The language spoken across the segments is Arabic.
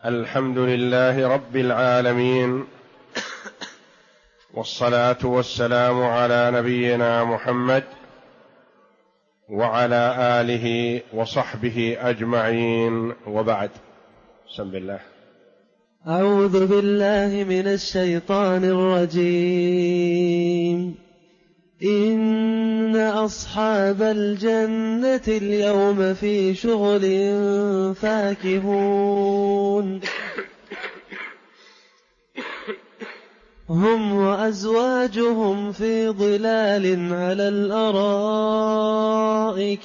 الحمد لله رب العالمين، والصلاة والسلام على نبينا محمد وعلى آله وصحبه أجمعين، وبعد. بسم الله. أعوذ بالله من الشيطان الرجيم. إن أصحاب الجنة اليوم في شغل فاكهون، هم وأزواجهم في ظلال على الأرائك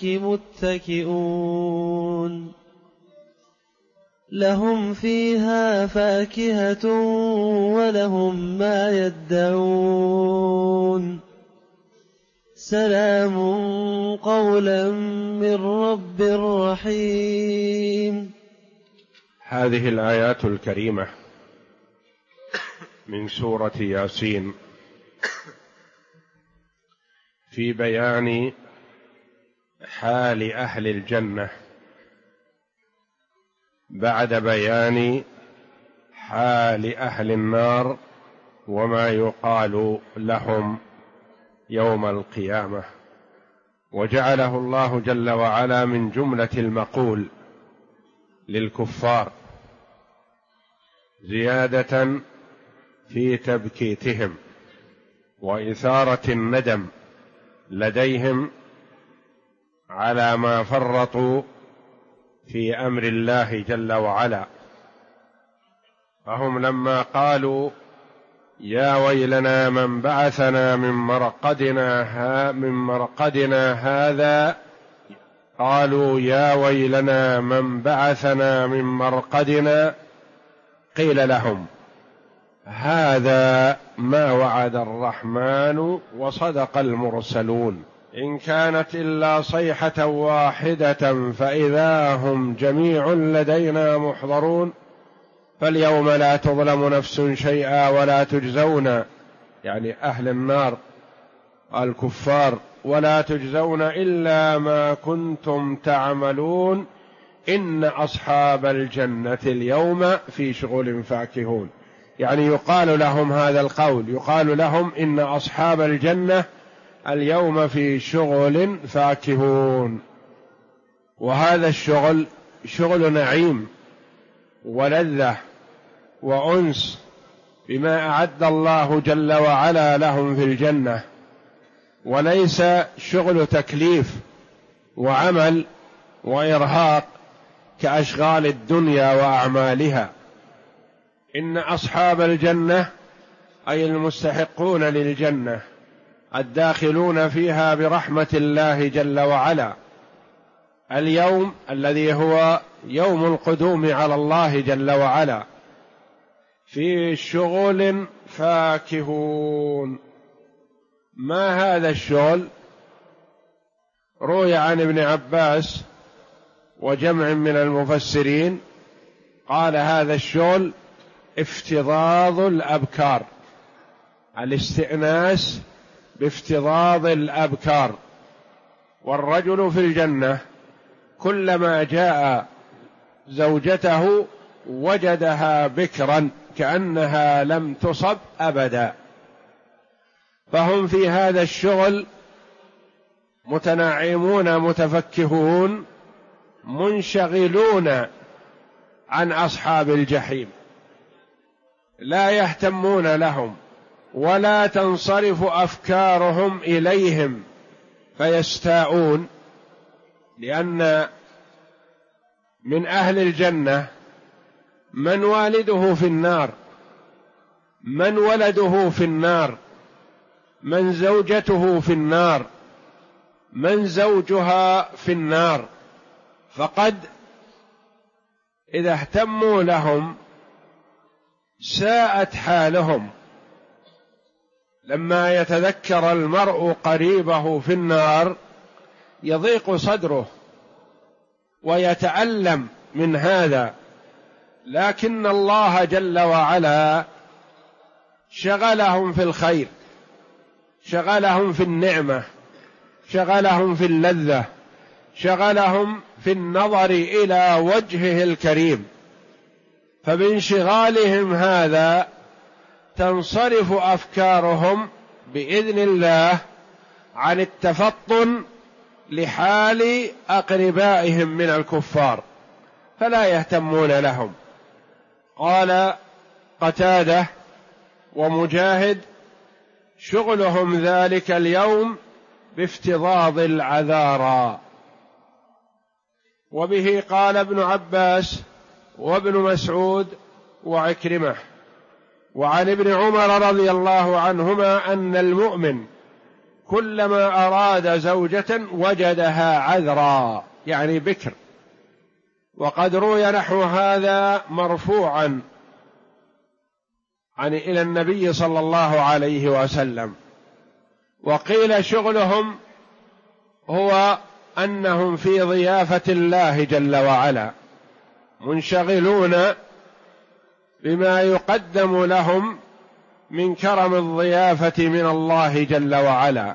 متكئون، لهم فيها فاكهة ولهم ما يدعون، سلام قولا من رب رحيم. هذه الآيات الكريمة من سورة ياسين في بيان حال أهل الجنة بعد بيان حال أهل النار وما يقال لهم يوم القيامة، وجعله الله جل وعلا من جملة المقول للكفار زيادة في تبكيتهم وإثارة الندم لديهم على ما فرطوا في أمر الله جل وعلا. فهم لما قالوا يا ويلنا من بعثنا من مرقدنا هذا، قالوا يا ويلنا من بعثنا من مرقدنا، قيل لهم هذا ما وعد الرحمن وصدق المرسلون، إن كانت إلا صيحة واحدة فإذا هم جميع لدينا محضرون، فاليوم لا تظلم نفس شيئا ولا تجزون، يعني أهل النار الكفار، ولا تجزون إلا ما كنتم تعملون، إن أصحاب الجنة اليوم في شغل فاكهون. يعني يقال لهم هذا القول، يقال لهم إن أصحاب الجنة اليوم في شغل فاكهون، وهذا الشغل شغل نعيم ولذة وأنس بما أعد الله جل وعلا لهم في الجنة، وليس شغل تكليف وعمل وإرهاق كأشغال الدنيا وأعمالها. إن أصحاب الجنة أي المستحقون للجنة الداخلون فيها برحمة الله جل وعلا، اليوم الذي هو يوم القدوم على الله جل وعلا في شغل فاكهون. ما هذا الشغل؟ روي عن ابن عباس وجمع من المفسرين قال هذا الشغل افتضاض الأبكار، الاستئناس بافتضاض الأبكار. والرجل في الجنة كلما جاء زوجته وجدها بكرا كأنها لم تصب أبدا، فهم في هذا الشغل متنعمون متفكهون منشغلون عن أصحاب الجحيم، لا يهتمون لهم ولا تنصرف أفكارهم إليهم فيستاءون، لأن من أهل الجنة من والده في النار، من ولده في النار، من زوجته في النار، من زوجها في النار، فقد إذا اهتموا لهم ساءت حالهم. لما يتذكر المرء قريبه في النار يضيق صدره ويتألم من هذا، لكن الله جل وعلا شغلهم في الخير، شغلهم في النعمة، شغلهم في اللذة، شغلهم في النظر إلى وجهه الكريم، فبانشغالهم هذا تنصرف أفكارهم بإذن الله عن التفطن لحال أقربائهم من الكفار، فلا يهتمون لهم. قال قتادة ومجاهد: شغلهم ذلك اليوم بافتضاض العذارى. وبه قال ابن عباس وابن مسعود وعكرمة. وعن ابن عمر رضي الله عنهما أن المؤمن كلما أراد زوجة وجدها عذرا، يعني بكر. وقد روي نحو هذا مرفوعا إلى النبي صلى الله عليه وسلم. وقيل شغلهم هو أنهم في ضيافة الله جل وعلا، منشغلون بما يقدم لهم من كرم الضيافة من الله جل وعلا،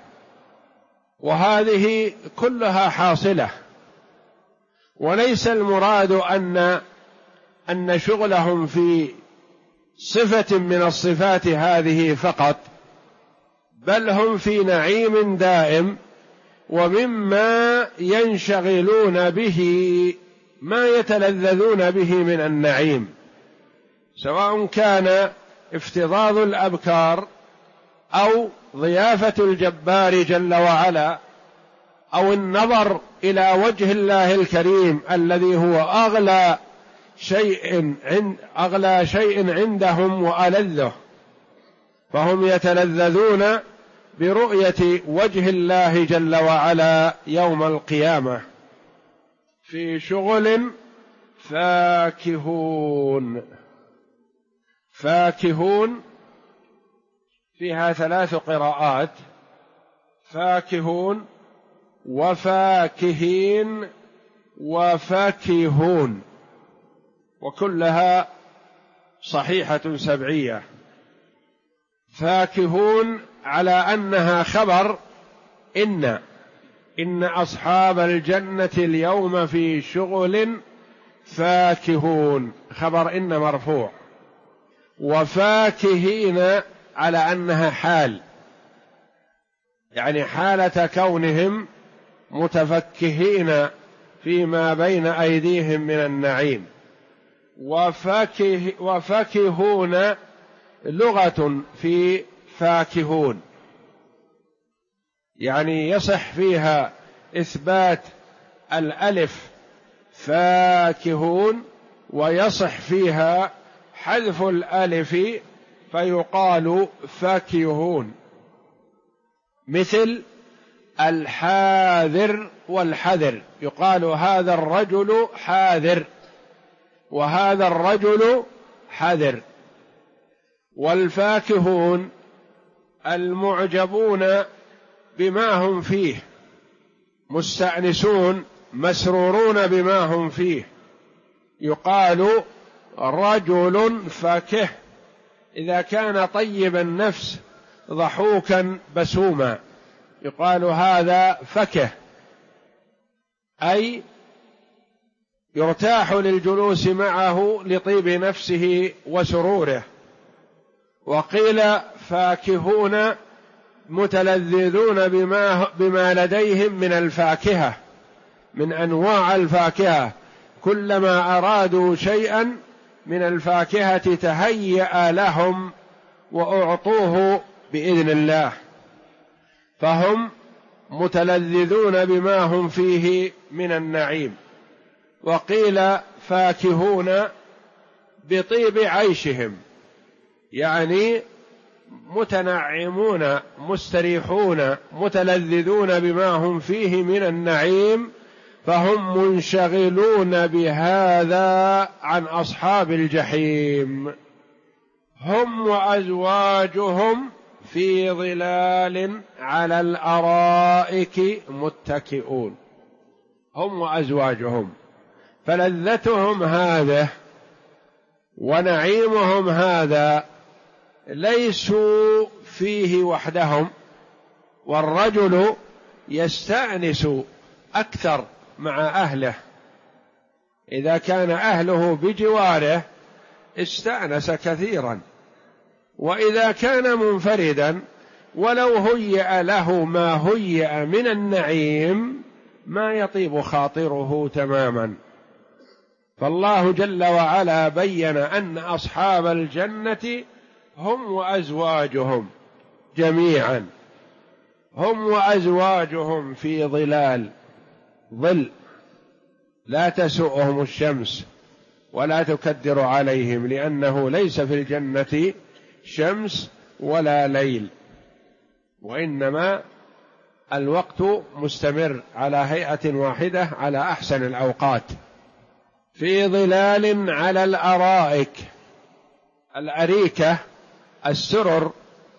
وهذه كلها حاصلة. وليس المراد أن شغلهم في صفة من الصفات هذه فقط، بل هم في نعيم دائم، ومما ينشغلون به ما يتلذذون به من النعيم، سواء كان افتضاض الأبكار أو ضيافة الجبار جل وعلا أو النظر إلى وجه الله الكريم الذي هو أغلى شيء عندهم وألذه، فهم يتلذذون برؤية وجه الله جل وعلا يوم القيامة. في شغل فاكهون. فاكهون فيها 3 قراءات: فاكهون وفاكهين وفاكهون، وكلها صحيحة سبعية. فاكهون على أنها خبر إن أصحاب الجنة اليوم في شغل فاكهون، خبر إن مرفوع. وفاكهين على أنها حال، يعني حالة كونهم متفكهين فيما بين أيديهم من النعيم. وفاكهون لغة في فاكهون، يعني يصح فيها إثبات الألف فاكهون، ويصح فيها حذف الألف فيقال فاكهون، مثل الحاذر والحذر، يقال هذا الرجل حاذر وهذا الرجل حذر. والفاكهون المعجبون بما هم فيه، مستأنسون مسرورون بما هم فيه، يقال رجل فاكه إذا كان طيب النفس ضحوكا بسوما، يقال هذا فكه، أي يرتاح للجلوس معه لطيب نفسه وسروره. وقيل فاكهون متلذذون بما لديهم من الفاكهة، من أنواع الفاكهة، كلما أرادوا شيئا من الفاكهة تهيأ لهم وأعطوه بإذن الله، فهم متلذذون بما هم فيه من النعيم. وقيل فاكهون بطيب عيشهم، يعني متنعمون مستريحون متلذذون بما هم فيه من النعيم، فهم منشغلون بهذا عن أصحاب الجحيم. هم وأزواجهم في ظلال على الأرائك متكئون. هم وأزواجهم، فلذتهم هذا ونعيمهم هذا ليسوا فيه وحدهم، والرجل يستأنس أكثر مع أهله، إذا كان أهله بجواره استأنس كثيرا. وإذا كان منفردا ولو هيأ له ما هيأ من النعيم ما يطيب خاطره تماما. فالله جل وعلا بين أن أصحاب الجنة هم وأزواجهم جميعا، هم وأزواجهم في ظل لا تسؤهم الشمس ولا تكدر عليهم، لأنه ليس في الجنة شمس ولا ليل، وإنما الوقت مستمر على هيئة واحدة على أحسن الأوقات، في ظلال على الأرائك. الأريكة السرر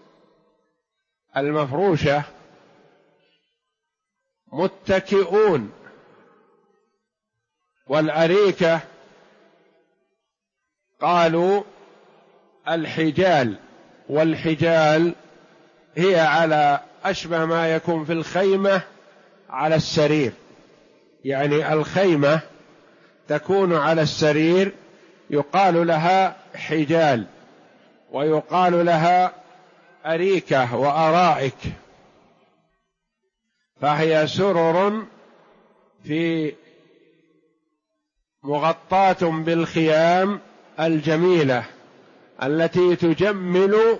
المفروشة، متكئون. والأريكة قالوا الحجال، والحجال هي على أشبه ما يكون في الخيمة على السرير، يعني الخيمة تكون على السرير يقال لها حجال، ويقال لها أريكة وأرائك. فهي سرر في مغطاة بالخيام الجميلة التي تجمل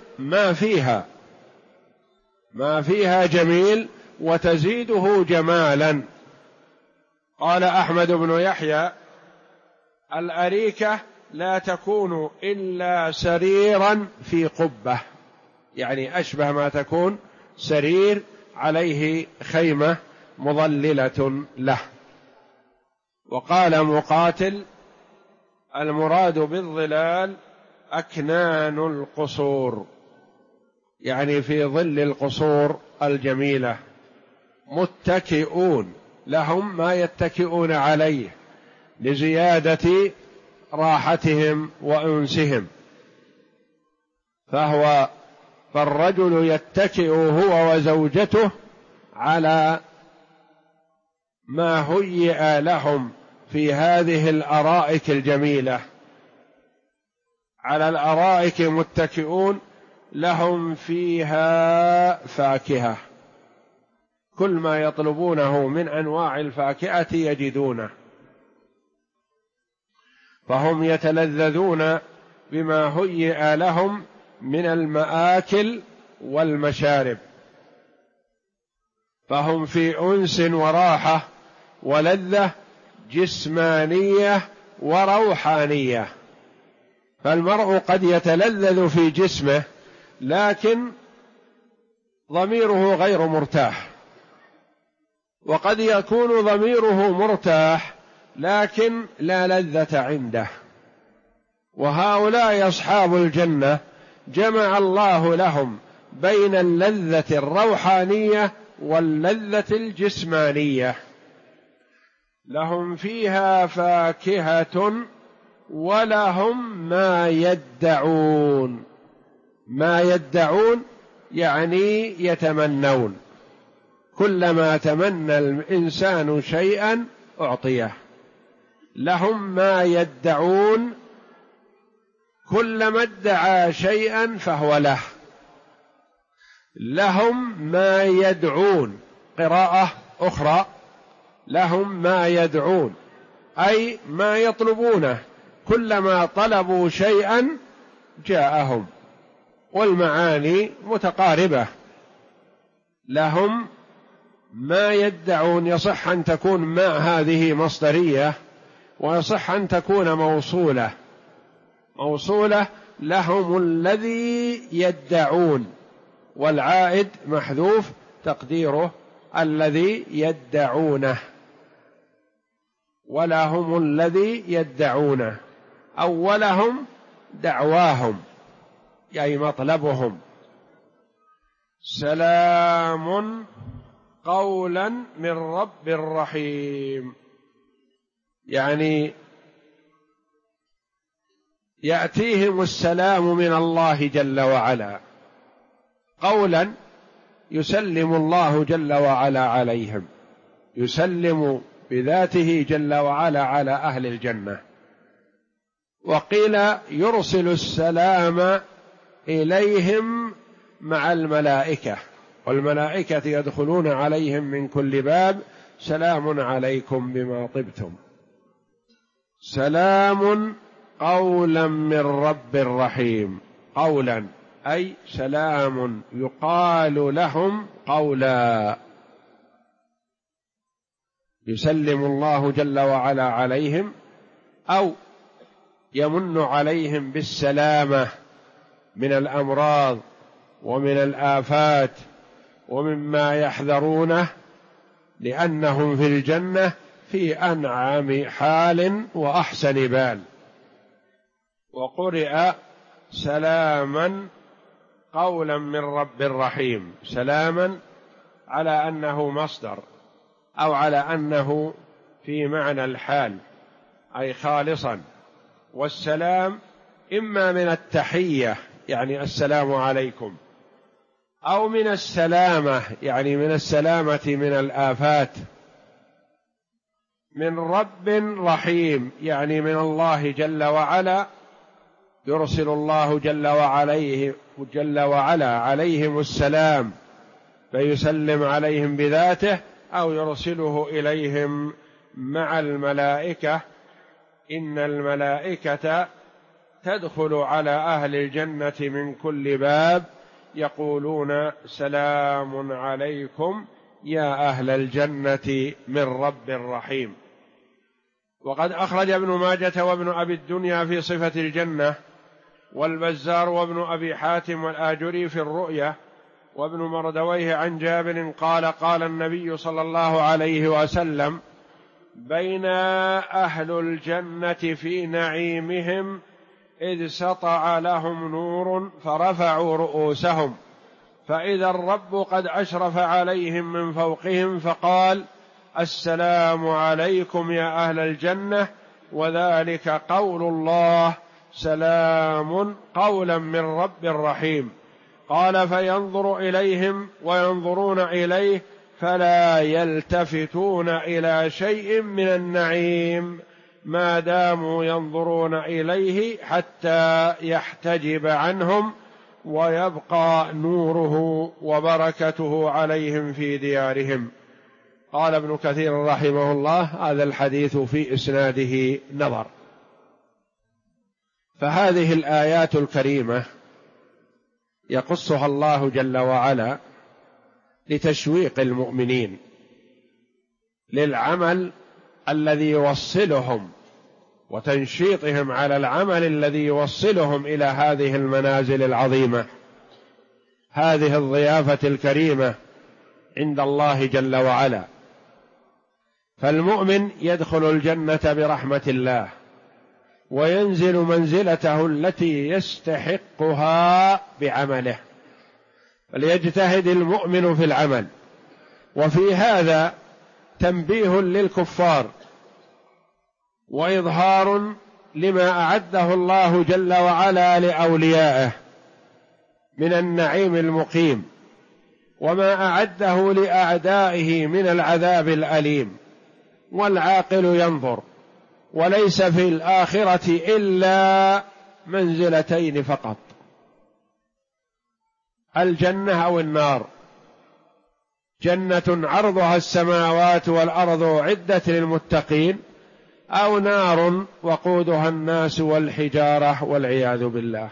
ما فيها جميل وتزيده جمالا. قال أحمد بن يحيى: الأريكة لا تكون إلا سريرا في قبة، يعني أشبه ما تكون سرير عليه خيمة مظللة له. وقال مقاتل: المراد بالظلال أكنان القصور، يعني في ظل القصور الجميلة. متكئون، لهم ما يتكئون عليه لزيادة راحتهم وأنسهم. فالرجل يتكئ هو وزوجته على ما هيئ لهم في هذه الأرائك الجميلة. على الأرائك متكئون، لهم فيها فاكهة، كل ما يطلبونه من أنواع الفاكهة يجدونه، فهم يتلذذون بما هيئ لهم من المآكل والمشارب، فهم في أنس وراحة ولذة جسمانية وروحانية. فالمرء قد يتلذذ في جسمه لكن ضميره غير مرتاح، وقد يكون ضميره مرتاح لكن لا لذة عنده. وهؤلاء أصحاب الجنة جمع الله لهم بين اللذة الروحانية واللذة الجسمانية. لهم فيها فاكهة ولهم ما يدعون. ما يدعون يعني يتمنون، كلما تمنى الإنسان شيئا أعطيه. لهم ما يدعون، كلما ادعى شيئا فهو له. لهم ما يدعون، قراءة أخرى لهم ما يدعون أي ما يطلبونه، كلما طلبوا شيئا جاءهم، والمعاني متقاربة. لهم ما يدعون، يصح أن تكون ما هذه مصدرية، ويصح أن تكون موصولة. لهم الذي يدعون، والعائد محذوف تقديره الذي يدعونه. ولهم الذي يدعونه، أولهم دعواهم يعني مطلبهم. سلام قولا من رب رحيم، يعني يأتيهم السلام من الله جل وعلا، قولا يسلم الله جل وعلا عليهم، يسلم بذاته جل وعلا على أهل الجنة. وقيل يرسل السلام إليهم مع الملائكة، والملائكة يدخلون عليهم من كل باب سلام عليكم بما طبتم. سلام قولا من رب رحيم، قولا أي سلام يقال لهم قولا، يسلم الله جل وعلا عليهم أو يمن عليهم بالسلامة من الأمراض ومن الآفات ومما يحذرونه، لأنهم في الجنة في أنعم حال وأحسن بال. وقرئ سلاما قولا من رب رحيم، سلاما على أنه مصدر أو على أنه في معنى الحال أي خالصا، والسلام إما من التحية يعني السلام عليكم، أو من السلامة يعني من السلامة من الآفات، من رب رحيم يعني من الله جل وعلا، يرسل الله جل وعلا عليهم السلام فيسلم عليهم بذاته، أو يرسله إليهم مع الملائكة. إن الملائكة تدخل على أهل الجنة من كل باب يقولون سلام عليكم يا أهل الجنة من رب رحيم. وقد أخرج ابن ماجة وابن أبي الدنيا في صفة الجنة، والبزار وابن أبي حاتم والآجري في الرؤية، وابن مردويه عن جابر قال قال النبي صلى الله عليه وسلم: بين أهل الجنة في نعيمهم إذ سطع لهم نور فرفعوا رؤوسهم، فإذا الرب قد أشرف عليهم من فوقهم فقال: السلام عليكم يا أهل الجنة، وذلك قول الله: سلام قولا من رب رحيم. قال: فينظر إليهم وينظرون إليه فلا يلتفتون إلى شيء من النعيم ما داموا ينظرون إليه حتى يحتجب عنهم ويبقى نوره وبركته عليهم في ديارهم. قال ابن كثير رحمه الله: هذا الحديث في إسناده نظر. فهذه الآيات الكريمة يقصها الله جل وعلا لتشويق المؤمنين للعمل الذي يوصلهم وتنشيطهم على العمل الذي يوصلهم إلى هذه المنازل العظيمة، هذه الضيافة الكريمة عند الله جل وعلا. فالمؤمن يدخل الجنة برحمة الله وينزل منزلته التي يستحقها بعمله، فليجتهد المؤمن في العمل. وفي هذا تنبيه للكفار وإظهار لما أعده الله جل وعلا لأوليائه من النعيم المقيم، وما أعده لأعدائه من العذاب الأليم. والعاقل ينظر، وليس في الآخرة إلا منزلتين فقط: الجنة أو النار. جنة عرضها السماوات والأرض أعدت للمتقين، أو نار وقودها الناس والحجارة والعياذ بالله.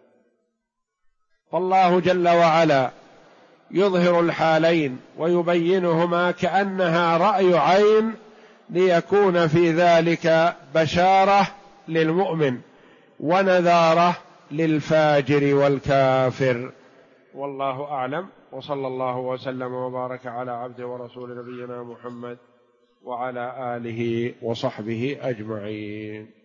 فالله جل وعلا يظهر الحالين ويبينهما كأنها رأي عين، ليكون في ذلك بشارة للمؤمن ونذارة للفاجر والكافر. والله أعلم، وصلى الله وسلم وبارك على عبده ورسول نبينا محمد وعلى آله وصحبه أجمعين.